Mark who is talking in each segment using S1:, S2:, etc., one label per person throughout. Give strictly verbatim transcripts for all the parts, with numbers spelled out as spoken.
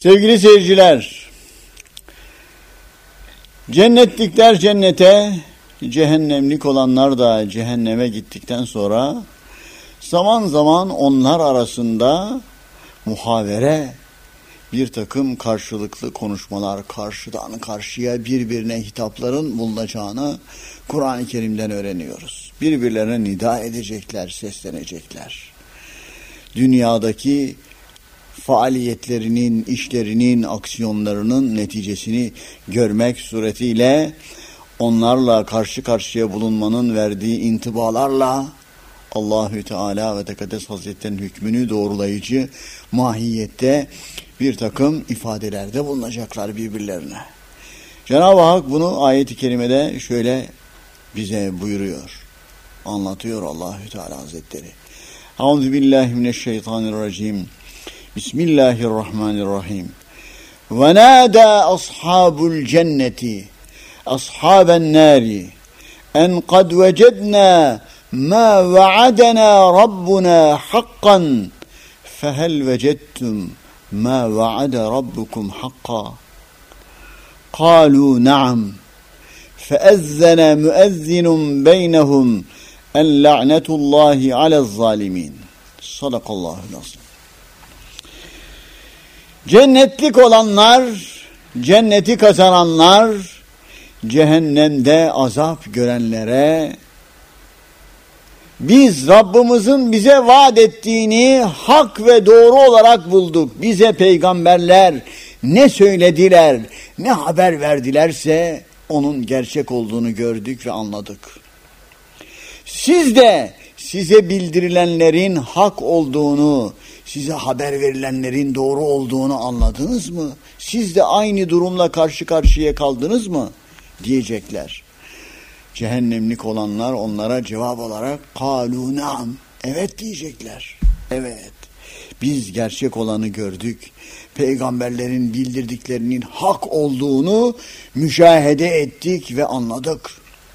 S1: Sevgili seyirciler, cennetlikler cennete, cehennemlik olanlar da cehenneme gittikten sonra zaman zaman onlar arasında muhavere, bir takım karşılıklı konuşmalar, karşıdan karşıya birbirine hitapların bulunacağını Kur'an-ı Kerim'den öğreniyoruz. Birbirlerine nida edecekler, seslenecekler. Dünyadaki faaliyetlerinin, işlerinin, aksiyonlarının neticesini görmek suretiyle onlarla karşı karşıya bulunmanın verdiği intibalarla Allahü Teala ve Tekaddes Hazretleri'nin hükmünü doğrulayıcı mahiyette bir takım ifadelerde bulunacaklar birbirlerine. Cenab-ı Hak bunu ayet-i kerimede şöyle bize buyuruyor, anlatıyor Allahü Teala Hazretleri. Euzubillahimineşşeytanirracim. Bismillahirrahmanirrahim. Ve nâdâ ashabul cenneti ashaben nâri en kad vecednâ mâ vaadena rabbuna hakkan fehel vecedtum mâ vaade rabbukum hakka kâlû na'am feezzene müezzinun beynehum en la'netullahi ale'z-zalimin. Sadakallahu lazim. Cennetlik olanlar, cenneti kazananlar, cehennemde azap görenlere biz Rabbimizin bize vaat ettiğini hak ve doğru olarak bulduk. Bize peygamberler ne söylediler, ne haber verdilerse onun gerçek olduğunu gördük ve anladık. Siz de size bildirilenlerin hak olduğunu, size haber verilenlerin doğru olduğunu anladınız mı? Siz de aynı durumla karşı karşıya kaldınız mı? Diyecekler. Cehennemlik olanlar onlara cevap olarak قَالُوا نَعَمْ evet diyecekler. Evet, biz gerçek olanı gördük. Peygamberlerin bildirdiklerinin hak olduğunu müşahede ettik ve anladık.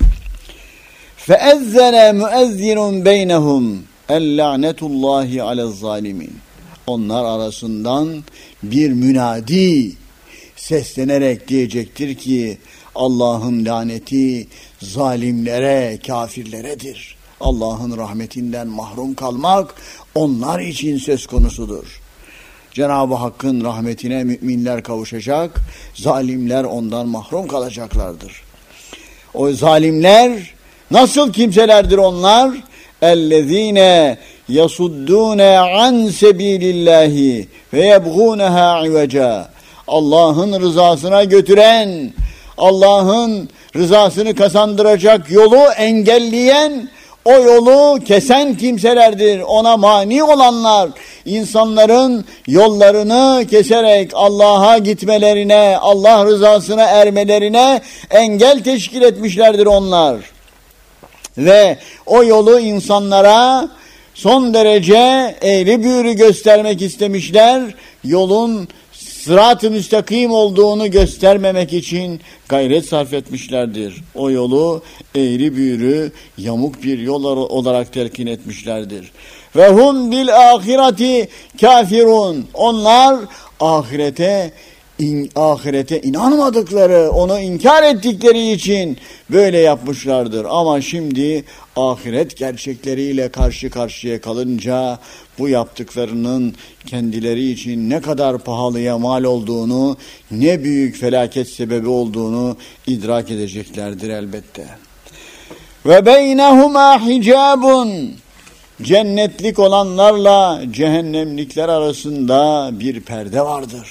S1: فَاَذَّنَ مُؤَذِّنٌ بَيْنَهُمْ اَلْلَعْنَةُ اللّٰهِ عَلَى الظَّالِمِينَ onlar arasından bir münadi seslenerek diyecektir ki Allah'ın laneti zalimlere, kafirleredir. Allah'ın rahmetinden mahrum kalmak onlar için söz konusudur. Cenab-ı Hakk'ın rahmetine müminler kavuşacak, zalimler ondan mahrum kalacaklardır. O zalimler nasıl kimselerdir onlar? اَلَّذ۪ينَ يَصُدُّونَ عَنْ سَب۪يلِ اللّٰهِ وَيَبْغُونَهَا عِوَجًا Allah'ın rızasına götüren, Allah'ın rızasını kazandıracak yolu engelleyen, o yolu kesen kimselerdir. Ona mani olanlar, insanların yollarını keserek Allah'a gitmelerine, Allah rızasına ermelerine engel teşkil etmişlerdir onlar. Ve o yolu insanlara son derece eğri büğrü göstermek istemişler. Yolun sırat-ı müstakim olduğunu göstermemek için gayret sarf etmişlerdir. O yolu eğri büğrü, yamuk bir yol olarak telkin etmişlerdir. Ve hum bil ahireti kafirun. Onlar ahirete İn, ahirete inanmadıkları, onu inkar ettikleri için böyle yapmışlardır. Ama şimdi ahiret gerçekleriyle karşı karşıya kalınca bu yaptıklarının kendileri için ne kadar pahalıya mal olduğunu, ne büyük felaket sebebi olduğunu idrak edeceklerdir elbette. Ve beynehuma hicabun. Cennetlik olanlarla cehennemlikler arasında bir perde vardır.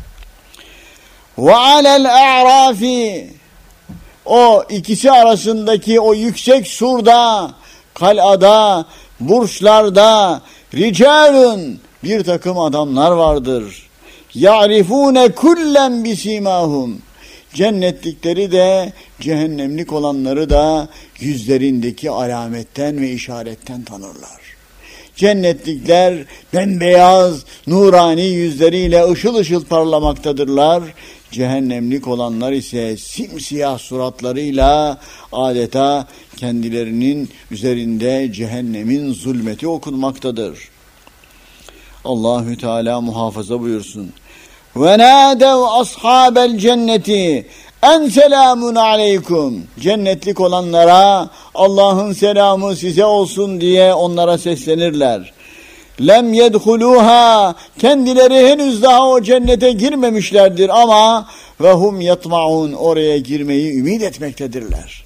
S1: Ve alel a'rafi o ikisi arasındaki o yüksek surda, kalada, burçlarda ricalun bir takım adamlar vardır. Ya'rifune kullen bisimahum cennetlikleri de cehennemlik olanları da yüzlerindeki alametten ve işaretten tanırlar. Cennetlikler bembeyaz, nurani yüzleriyle ışıl ışıl parlamaktadırlar. Cehennemlik olanlar ise simsiyah suratlarıyla adeta kendilerinin üzerinde cehennemin zulmeti okunmaktadır. Allahü Teala muhafaza buyursun. Ve nâdev ashabel cenneti en selamun aleykum. Cennetlik olanlara Allah'ın selamı size olsun diye onlara seslenirler. Lem yedhuluha, kendileri henüz daha o cennete girmemişlerdir ama ve hum yatmaun, oraya girmeyi ümit etmektedirler.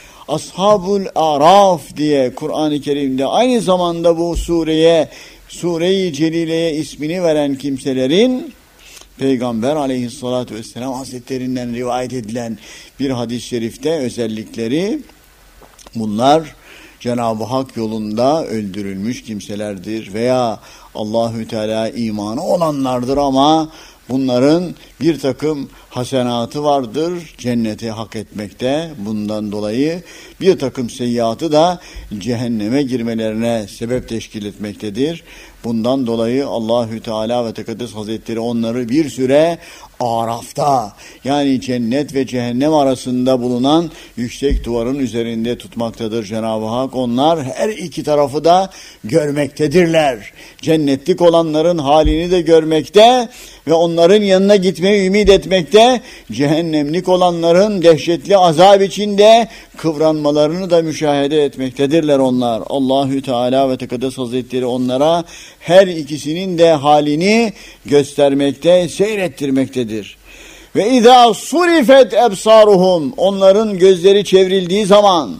S1: Ashabul Araf diye Kur'an-ı Kerim'de aynı zamanda bu sureye, Sure-i Celile'ye ismini veren kimselerin Peygamber aleyhissalatü vesselam hazretlerinden rivayet edilen bir hadis-i şerifte özellikleri, bunlar Cenab-ı Hak yolunda öldürülmüş kimselerdir veya Allahü Teala imanı olanlardır ama bunların bir takım hasenatı vardır, cenneti hak etmekte. Bundan dolayı bir takım seyyiatı da cehenneme girmelerine sebep teşkil etmektedir. Bundan dolayı Allahü Teala ve Tekaddes Hazretleri onları bir süre Araf'ta, yani cennet ve cehennem arasında bulunan yüksek duvarın üzerinde tutmaktadır Cenab-ı Hak. Onlar her iki tarafı da görmektedirler. Cennetlik olanların halini de görmekte ve onların yanına gitmeyi ümit etmekte. Cehennemlik olanların dehşetli azap içinde kıvranmalarını da müşahede etmektedirler onlar. Allahü Teala ve Tekaddes Hazretleri onlara her ikisinin de halini göstermekte, seyrettirmektedir. Ve izâ surifet ebsaruhum, onların gözleri çevrildiği zaman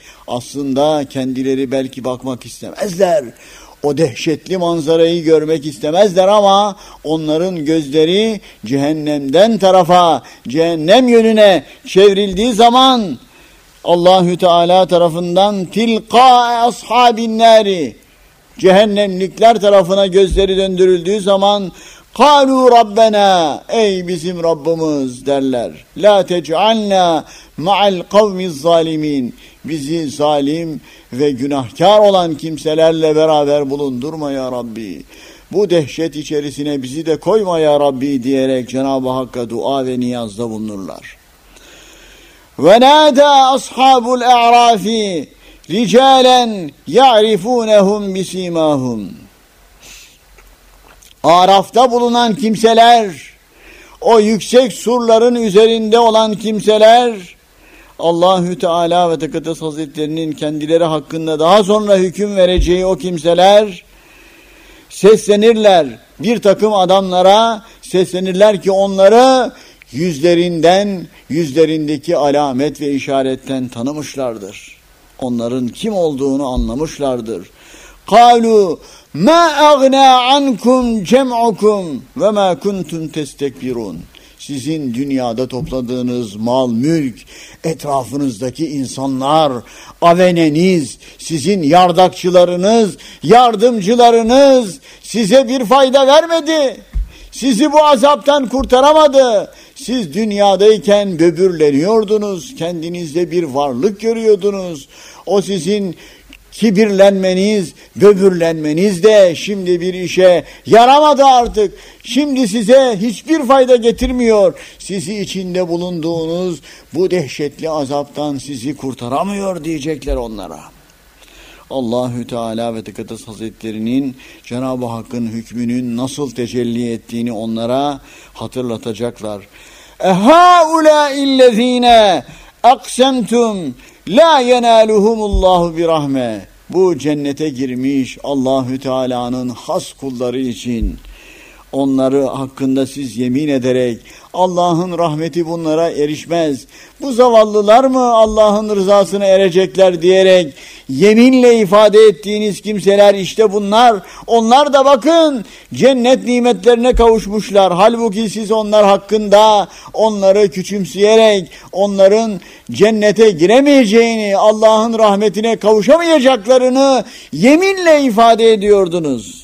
S1: aslında kendileri belki bakmak istemezler. O dehşetli manzarayı görmek istemezler ama onların gözleri cehennemden tarafa, cehennem yönüne çevrildiği zaman Allahü Teala tarafından tilqa ashabin nari, cehennemlikler tarafına gözleri döndürüldüğü zaman kalu rabbena, ey bizim Rabbimiz derler. La tec'alna ma'al kavmiz zalimin, bizi zalim ve günahkar olan kimselerle beraber bulundurma ya Rabbi. Bu dehşet içerisine bizi de koyma ya Rabbi diyerek Cenab-ı Hakk'a dua ve niyazda bulunurlar. Ve nâdâ ashabul a'rafi ricalen ya'rifunehum bisimahum. Araf'ta bulunan kimseler, o yüksek surların üzerinde olan kimseler, Allahü Teala ve Tekaddes Hazretlerinin kendileri hakkında daha sonra hüküm vereceği o kimseler seslenirler. Bir takım adamlara seslenirler ki onları yüzlerinden, yüzlerindeki alamet ve işaretten tanımışlardır. Onların kim olduğunu anlamışlardır. Kalu ma agna ankum cem'ukum ve ma kuntum testekbirun. Sizin dünyada topladığınız mal, mülk, etrafınızdaki insanlar, aveneniz, sizin yardakçılarınız, yardımcılarınız size bir fayda vermedi. Sizi bu azaptan kurtaramadı. Siz dünyadayken böbürleniyordunuz, kendinizde bir varlık görüyordunuz. O sizin kibirlenmeniz, böbürlenmeniz de şimdi bir işe yaramadı artık. Şimdi size hiçbir fayda getirmiyor. Sizi içinde bulunduğunuz bu dehşetli azaptan sizi kurtaramıyor diyecekler onlara. Allahü Teala ve Tekaddes Hazretlerinin Cenab-ı Hakk'ın hükmünün nasıl tecelli ettiğini onlara hatırlatacaklar. Ehaulâillezîne aksemtum la yenaluhumullahu birahme. Bu cennete girmiş Allahü Teala'nın has kulları için onları hakkında siz yemin ederek Allah'ın rahmeti bunlara erişmez, bu zavallılar mı Allah'ın rızasına erecekler diyerek yeminle ifade ettiğiniz kimseler işte bunlar. Onlar da bakın cennet nimetlerine kavuşmuşlar. Halbuki siz onlar hakkında onları küçümseyerek onların cennete giremeyeceğini, Allah'ın rahmetine kavuşamayacaklarını yeminle ifade ediyordunuz.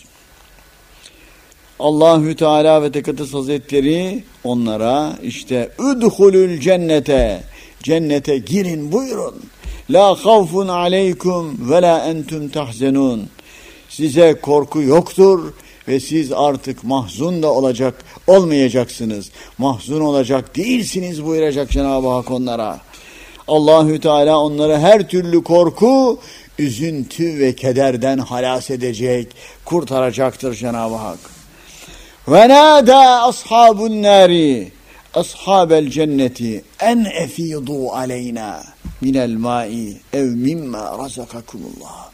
S1: Allahü Teala ve Tekaddes Hazretleri onlara işte udhulul cennete, cennete girin buyurun. La havfun aleykum ve la entum tahzenun. Size korku yoktur ve siz artık mahzun da olacak olmayacaksınız. Mahzun olacak değilsiniz buyuracak Cenab-ı Hak onlara. Allahü Teala onları her türlü korku, üzüntü ve kederden halas edecek, kurtaracaktır Cenab-ı Hak. Ve nâdâ ashabun nâri ashabel cenneti en efîdû aleyna minel mâ'i ev mimma razakakumullah.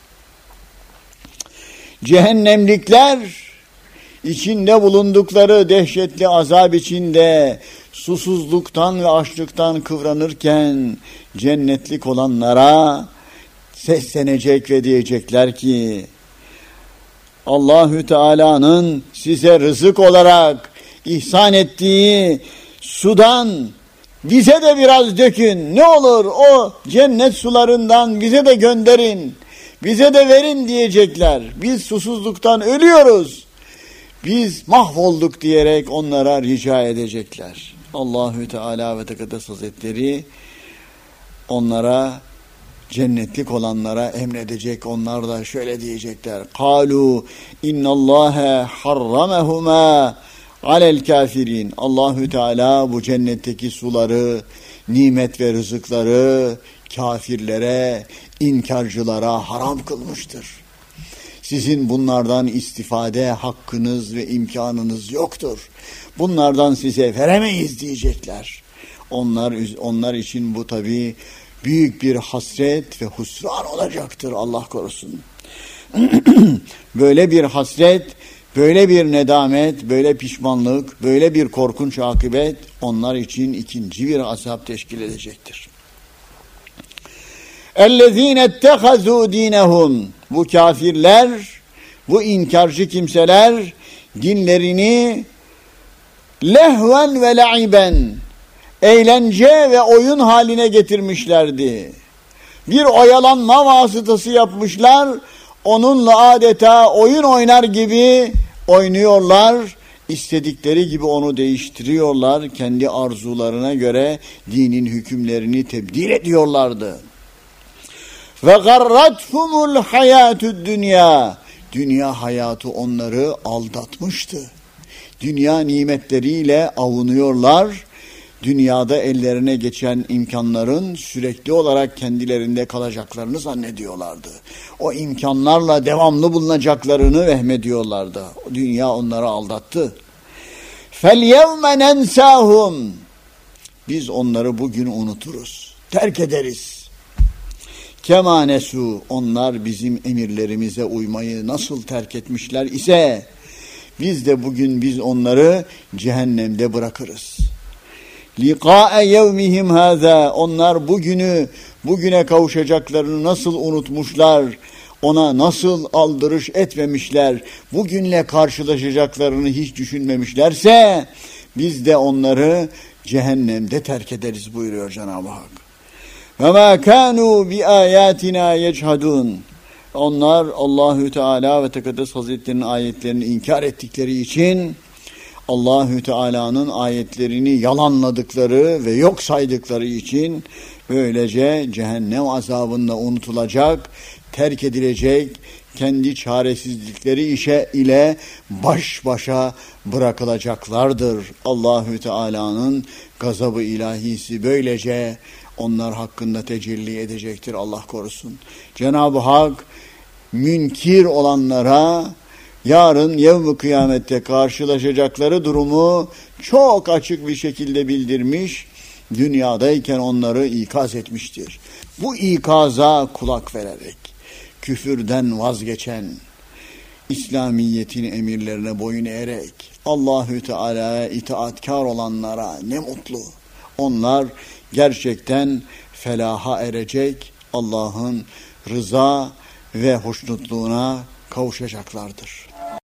S1: Cehennemlikler içinde bulundukları dehşetli azap içinde susuzluktan ve açlıktan kıvranırken cennetlik olanlara seslenecek ve diyecekler ki Allahü Teala'nın size rızık olarak ihsan ettiği sudan bize de biraz dökün. Ne olur o cennet sularından bize de gönderin. Bize de verin diyecekler. Biz susuzluktan ölüyoruz. Biz mahvolduk diyerek onlara rica edecekler. Allahü Teala ve Tekaddes Hazretleri onlara, cennetlik olanlara emredecek. Onlar da şöyle diyecekler. Kalu innallâhe harramehuma alel kafirin. Allahü Teala bu cennetteki suları, nimet ve rızıkları kafirlere, inkarcılara haram kılmıştır. Sizin bunlardan istifade hakkınız ve imkanınız yoktur. Bunlardan size veremeyiz diyecekler. Onlar onlar için bu tabii büyük bir hasret ve husran olacaktır, Allah korusun. Böyle bir hasret, böyle bir nedamet, böyle pişmanlık, böyle bir korkunç akıbet onlar için ikinci bir azap teşkil edecektir. اَلَّذ۪ينَ اتَّخَذُوا دِينَهُمْ Bu kafirler, bu inkarcı kimseler dinlerini lehven ve la'iben eğlence ve oyun haline getirmişlerdi. Bir oyalanma vasıtası yapmışlar, onunla adeta oyun oynar gibi oynuyorlar, istedikleri gibi onu değiştiriyorlar, kendi arzularına göre dinin hükümlerini tebdil ediyorlardı. Ve garrathumul hayatud dünya. Dünya hayatı onları aldatmıştı. Dünya nimetleriyle avunuyorlar. Dünyada ellerine geçen imkanların sürekli olarak kendilerinde kalacaklarını zannediyorlardı. O imkanlarla devamlı bulunacaklarını vehmediyorlardı. Dünya onları aldattı. فَالْيَوْمَ نَنْسَاهُمْ Biz onları bugün unuturuz, terk ederiz. Kema nesu Onlar bizim emirlerimize uymayı nasıl terk etmişler ise biz de bugün biz onları cehennemde bırakırız. Liqa'e yevmihim hâzâ Onlar bugünü, bugüne kavuşacaklarını nasıl unutmuşlar, ona nasıl aldırış etmemişler, bugünle karşılaşacaklarını hiç düşünmemişlerse biz de onları cehennemde terk ederiz buyuruyor Cenab-ı Hak. وَمَا كَانُوا بِآيَاتِنَا يَجْحَدُونَ Onlar Allahü Teala ve Tekaddes Hazretleri'nin ayetlerini inkar ettikleri için Allahü Teala'nın ayetlerini yalanladıkları ve yok saydıkları için böylece cehennem azabında unutulacak, terk edilecek, kendi çaresizlikleri işe ile baş başa bırakılacaklardır. Allahü Teala'nın gazabı ilahisi böylece onlar hakkında tecelli edecektir, Allah korusun. Cenab-ı Hak münkir olanlara yarın yevm-i kıyamette karşılaşacakları durumu çok açık bir şekilde bildirmiş, dünyadayken onları ikaz etmiştir. Bu ikaza kulak vererek, küfürden vazgeçen, İslamiyet'in emirlerine boyun eğerek, Allahü Teala'ya itaatkar olanlara ne mutlu. Onlar gerçekten felaha erecek, Allah'ın rıza ve hoşnutluğuna kavuşacaklardır.